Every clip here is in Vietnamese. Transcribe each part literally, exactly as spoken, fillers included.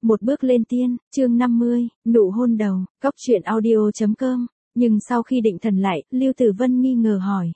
Một bước lên tiên, chương năm mươi, nụ hôn đầu, cóc truyện audio.com. Nhưng sau khi định thần lại, Lưu Tử Vân nghi ngờ hỏi.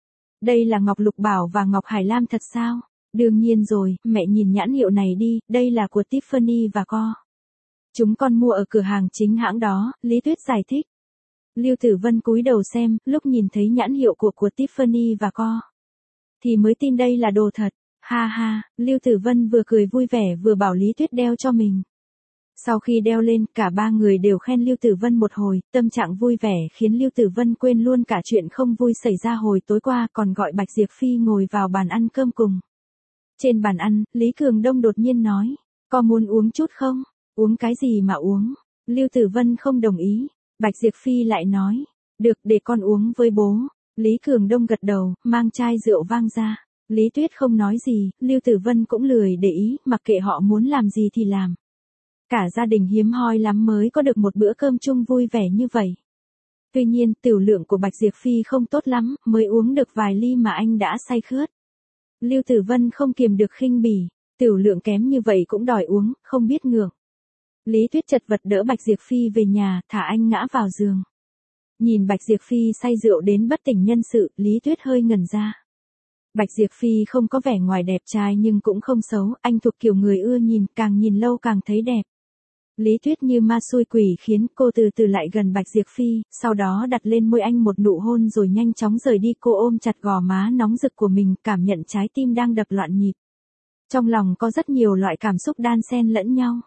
Đây là Ngọc Lục Bảo và Ngọc Hải Lam thật sao? Đương nhiên rồi, mẹ nhìn nhãn hiệu này đi, đây là của Tiffany và Co. Chúng con mua ở cửa hàng chính hãng đó, Lý Tuyết giải thích. Lưu Tử Vân cúi đầu xem, lúc nhìn thấy nhãn hiệu của của Tiffany và Co. Thì mới tin đây là đồ thật. Ha ha, Lưu Tử Vân vừa cười vui vẻ vừa bảo Lý Tuyết đeo cho mình. Sau khi đeo lên, cả ba người đều khen Lưu Tử Vân một hồi, tâm trạng vui vẻ khiến Lưu Tử Vân quên luôn cả chuyện không vui xảy ra hồi tối qua, còn gọi Bạch Diệp Phi ngồi vào bàn ăn cơm cùng. Trên bàn ăn, Lý Cường Đông đột nhiên nói, có muốn uống chút không? Uống cái gì mà uống? Lưu Tử Vân không đồng ý. Bạch Diệp Phi lại nói, được, để con uống với bố. Lý Cường Đông gật đầu, mang chai rượu vang ra. Lý Tuyết không nói gì, Lưu Tử Vân cũng lười để ý, mặc kệ họ muốn làm gì thì làm. Cả gia đình hiếm hoi lắm mới có được một bữa cơm chung vui vẻ như vậy. Tuy nhiên, tiểu lượng của Bạch Diệp Phi không tốt lắm, mới uống được vài ly mà anh đã say khướt. Lưu Tử Vân không kiềm được khinh bỉ, tiểu lượng kém như vậy cũng đòi uống, không biết ngượng. Lý Tuyết chật vật đỡ Bạch Diệp Phi về nhà, thả anh ngã vào giường. Nhìn Bạch Diệp Phi say rượu đến bất tỉnh nhân sự, Lý Tuyết hơi ngẩn ra. Bạch Diệp Phi không có vẻ ngoài đẹp trai nhưng cũng không xấu, anh thuộc kiểu người ưa nhìn, càng nhìn lâu càng thấy đẹp. Lý Tuyết như ma xui quỷ khiến cô từ từ lại gần Bạch Diệp Phi, sau đó đặt lên môi anh một nụ hôn rồi nhanh chóng rời đi. Cô ôm chặt gò má nóng rực của mình, cảm nhận trái tim đang đập loạn nhịp. Trong lòng có rất nhiều loại cảm xúc đan xen lẫn nhau.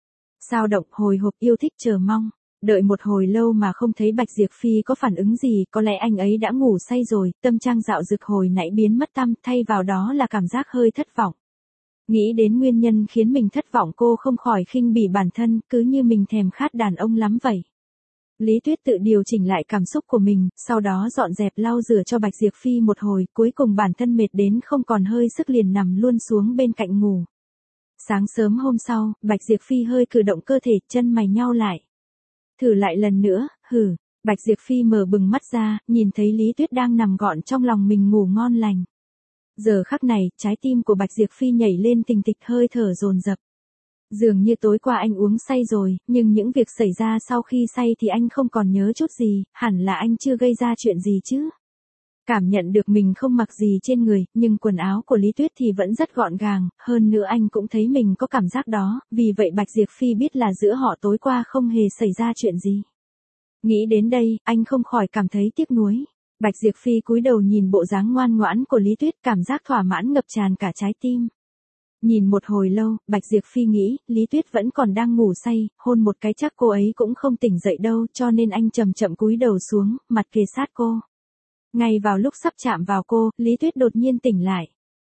Dao động, hồi hộp, yêu thích, chờ mong. Đợi một hồi lâu mà không thấy Bạch Diệp Phi có phản ứng gì, có lẽ anh ấy đã ngủ say rồi, tâm trạng dạo dực hồi nãy biến mất tăm, thay vào đó là cảm giác hơi thất vọng. Nghĩ đến nguyên nhân khiến mình thất vọng, cô không khỏi khinh bỉ bản thân, cứ như mình thèm khát đàn ông lắm vậy. Lý Tuyết tự điều chỉnh lại cảm xúc của mình, sau đó dọn dẹp lau rửa cho Bạch Diệp Phi một hồi, cuối cùng bản thân mệt đến không còn hơi sức liền nằm luôn xuống bên cạnh ngủ. Sáng sớm hôm sau, Bạch Diệp Phi hơi cử động cơ thể, chân mày nhau lại. Thử lại lần nữa, hử. Bạch Diệp Phi mở bừng mắt ra, nhìn thấy Lý Tuyết đang nằm gọn trong lòng mình ngủ ngon lành. Giờ khắc này, trái tim của Bạch Diệp Phi nhảy lên tình tịch, hơi thở dồn dập. Dường như tối qua anh uống say rồi, nhưng những việc xảy ra sau khi say thì anh không còn nhớ chút gì, hẳn là anh chưa gây ra chuyện gì chứ. Cảm nhận được mình không mặc gì trên người, nhưng quần áo của Lý Tuyết thì vẫn rất gọn gàng, hơn nữa anh cũng thấy mình có cảm giác đó, vì vậy Bạch Diệp Phi biết là giữa họ tối qua không hề xảy ra chuyện gì. Nghĩ đến đây, anh không khỏi cảm thấy tiếc nuối. Bạch Diệp Phi cúi đầu nhìn bộ dáng ngoan ngoãn của Lý Tuyết, cảm giác thỏa mãn ngập tràn cả trái tim. Nhìn một hồi lâu, Bạch Diệp Phi nghĩ, Lý Tuyết vẫn còn đang ngủ say, hôn một cái chắc cô ấy cũng không tỉnh dậy đâu, cho nên anh chậm chậm cúi đầu xuống, mặt kề sát cô. Ngay vào lúc sắp chạm vào cô, Lý Tuyết đột nhiên tỉnh lại.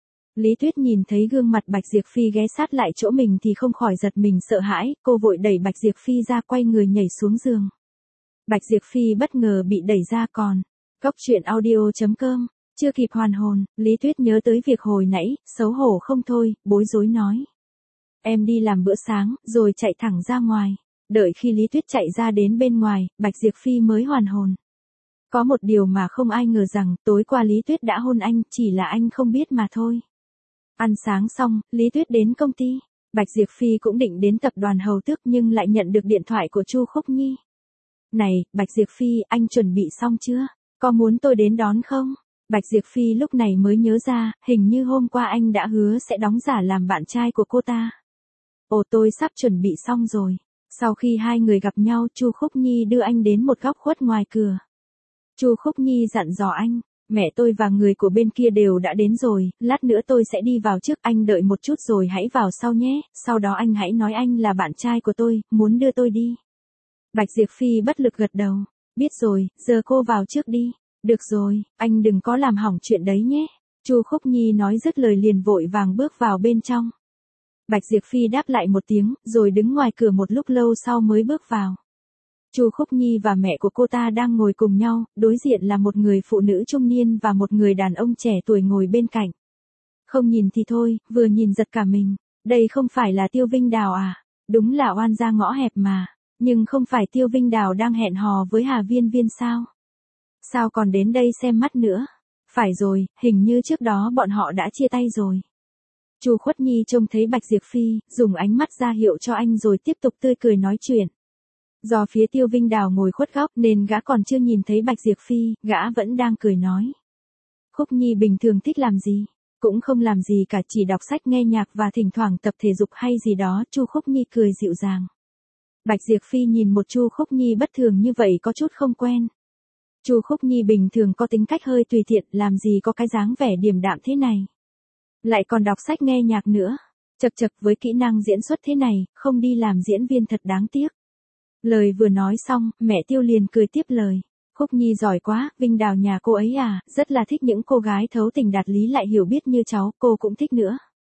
Lý Tuyết nhìn thấy gương mặt Bạch Diệp Phi ghé sát lại chỗ mình thì không khỏi giật mình sợ hãi, cô vội đẩy Bạch Diệp Phi ra, quay người nhảy xuống giường. Bạch Diệp Phi bất ngờ bị đẩy ra. Còn cóc truyện audio.com, chưa kịp hoàn hồn, Lý Tuyết nhớ tới việc hồi nãy, xấu hổ không thôi, bối rối nói. Em đi làm bữa sáng, rồi chạy thẳng ra ngoài. Đợi khi Lý Tuyết chạy ra đến bên ngoài, Bạch Diệp Phi mới hoàn hồn. Có một điều mà không ai ngờ rằng, tối qua Lý Tuyết đã hôn anh, chỉ là anh không biết mà thôi. Ăn sáng xong, Lý Tuyết đến công ty. Bạch Diệp Phi cũng định đến tập đoàn Hầu Tước nhưng lại nhận được điện thoại của Chu Khúc Nhi. Này, Bạch Diệp Phi, anh chuẩn bị xong chưa? Có muốn tôi đến đón không? Bạch Diệp Phi lúc này mới nhớ ra, hình như hôm qua anh đã hứa sẽ đóng giả làm bạn trai của cô ta. Ồ, tôi sắp chuẩn bị xong rồi. Sau khi hai người gặp nhau, Chu Khúc Nhi đưa anh đến một góc khuất ngoài cửa. Chu Khúc Nhi dặn dò anh, mẹ tôi và người của bên kia đều đã đến rồi, lát nữa tôi sẽ đi vào trước, anh đợi một chút rồi hãy vào sau nhé, sau đó anh hãy nói anh là bạn trai của tôi, muốn đưa tôi đi. Bạch Diệp Phi bất lực gật đầu, biết rồi, giờ cô vào trước đi. Được rồi, anh đừng có làm hỏng chuyện đấy nhé. Chu Khúc Nhi nói dứt lời liền vội vàng bước vào bên trong. Bạch Diệp Phi đáp lại một tiếng, rồi đứng ngoài cửa một lúc lâu sau mới bước vào. Chu Khúc Nhi và mẹ của cô ta đang ngồi cùng nhau, đối diện là một người phụ nữ trung niên và một người đàn ông trẻ tuổi ngồi bên cạnh. Không nhìn thì thôi, vừa nhìn giật cả mình. Đây không phải là Tiêu Vinh Đào à? Đúng là oan gia ngõ hẹp mà. Nhưng không phải Tiêu Vinh Đào đang hẹn hò với Hà Viên Viên sao? Sao còn đến đây xem mắt nữa? Phải rồi, hình như trước đó bọn họ đã chia tay rồi. Chu Khuất Nhi trông thấy Bạch Diệp Phi, dùng ánh mắt ra hiệu cho anh rồi tiếp tục tươi cười nói chuyện. Do phía Tiêu Vinh Đào ngồi khuất góc nên gã còn chưa nhìn thấy Bạch Diệp Phi, gã vẫn đang cười nói. Khúc Nhi bình thường thích làm gì? Cũng không làm gì cả, chỉ đọc sách nghe nhạc và thỉnh thoảng tập thể dục hay gì đó. Chu Khúc Nhi cười dịu dàng. Bạch Diệp Phi nhìn một Chu Khúc Nhi bất thường như vậy có chút không quen. Chu Khúc Nhi bình thường có tính cách hơi tùy tiện, làm gì có cái dáng vẻ điềm đạm thế này. Lại còn đọc sách nghe nhạc nữa. Chật chật, với kỹ năng diễn xuất thế này, không đi làm diễn viên thật đáng tiếc. Lời vừa nói xong, mẹ Tiêu liền cười tiếp lời. Khúc Nhi giỏi quá, Vinh Đào nhà cô ấy à, rất là thích những cô gái thấu tình đạt lý lại hiểu biết như cháu, cô cũng thích nữa.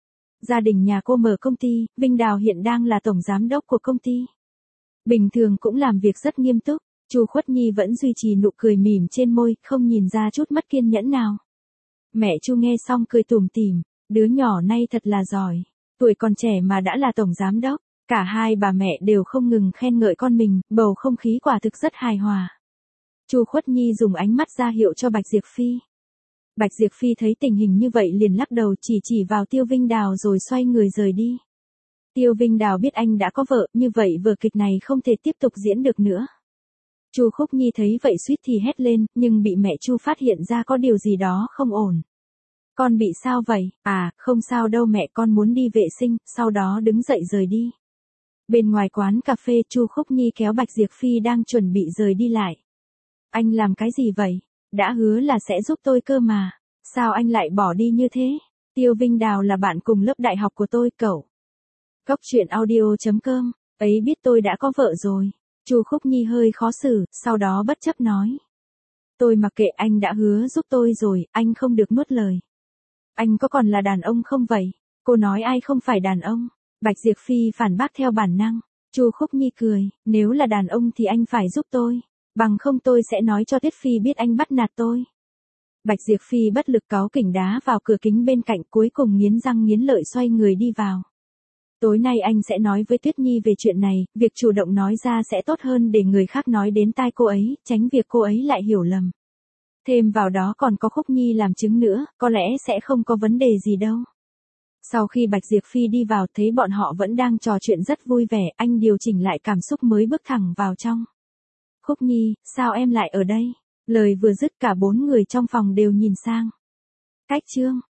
Gia đình nhà cô mở công ty, Vinh Đào hiện đang là tổng giám đốc của công ty. Bình thường cũng làm việc rất nghiêm túc. Chu Khuất Nhi vẫn duy trì nụ cười mỉm trên môi, không nhìn ra chút mất kiên nhẫn nào. Mẹ Chu nghe xong cười tủm tỉm, đứa nhỏ nay thật là giỏi, tuổi còn trẻ mà đã là tổng giám đốc. Cả hai bà mẹ đều không ngừng khen ngợi con mình, bầu không khí quả thực rất hài hòa. Chu Khuất Nhi dùng ánh mắt ra hiệu cho Bạch Diệp Phi. Bạch Diệp Phi thấy tình hình như vậy liền lắc đầu, chỉ chỉ vào Tiêu Vinh Đào rồi xoay người rời đi. Tiêu Vinh Đào biết anh đã có vợ, như vậy vở kịch này không thể tiếp tục diễn được nữa. Chu Khúc Nhi thấy vậy suýt thì hét lên, nhưng bị mẹ Chu phát hiện ra có điều gì đó không ổn. Con bị sao vậy? À, không sao đâu mẹ, con muốn đi vệ sinh, sau đó đứng dậy rời đi. Bên ngoài quán cà phê, Chu Khúc Nhi kéo Bạch Diệp Phi đang chuẩn bị rời đi lại. Anh làm cái gì vậy? Đã hứa là sẽ giúp tôi cơ mà. Sao anh lại bỏ đi như thế? Tiêu Vinh Đào là bạn cùng lớp đại học của tôi, cậu. Cốc truyện audio chấm com, ấy biết tôi đã có vợ rồi. Chu Khúc Nhi hơi khó xử, sau đó bất chấp nói. Tôi mặc kệ, anh đã hứa giúp tôi rồi, anh không được nuốt lời. Anh có còn là đàn ông không vậy? Cô nói ai không phải đàn ông? Bạch Diệp Phi phản bác theo bản năng. Chu Khúc Nhi cười, nếu là đàn ông thì anh phải giúp tôi, bằng không tôi sẽ nói cho Tiết Phi biết anh bắt nạt tôi. Bạch Diệp Phi bất lực cáu kỉnh đá vào cửa kính bên cạnh, cuối cùng nghiến răng nghiến lợi xoay người đi vào. Tối nay anh sẽ nói với Tuyết Nhi về chuyện này, việc chủ động nói ra sẽ tốt hơn để người khác nói đến tai cô ấy, tránh việc cô ấy lại hiểu lầm. Thêm vào đó còn có Khúc Nhi làm chứng nữa, có lẽ sẽ không có vấn đề gì đâu. Sau khi Bạch Diệp Phi đi vào thấy bọn họ vẫn đang trò chuyện rất vui vẻ, anh điều chỉnh lại cảm xúc mới bước thẳng vào trong. Khúc Nhi, sao em lại ở đây? Lời vừa dứt cả bốn người trong phòng đều nhìn sang. Cách chương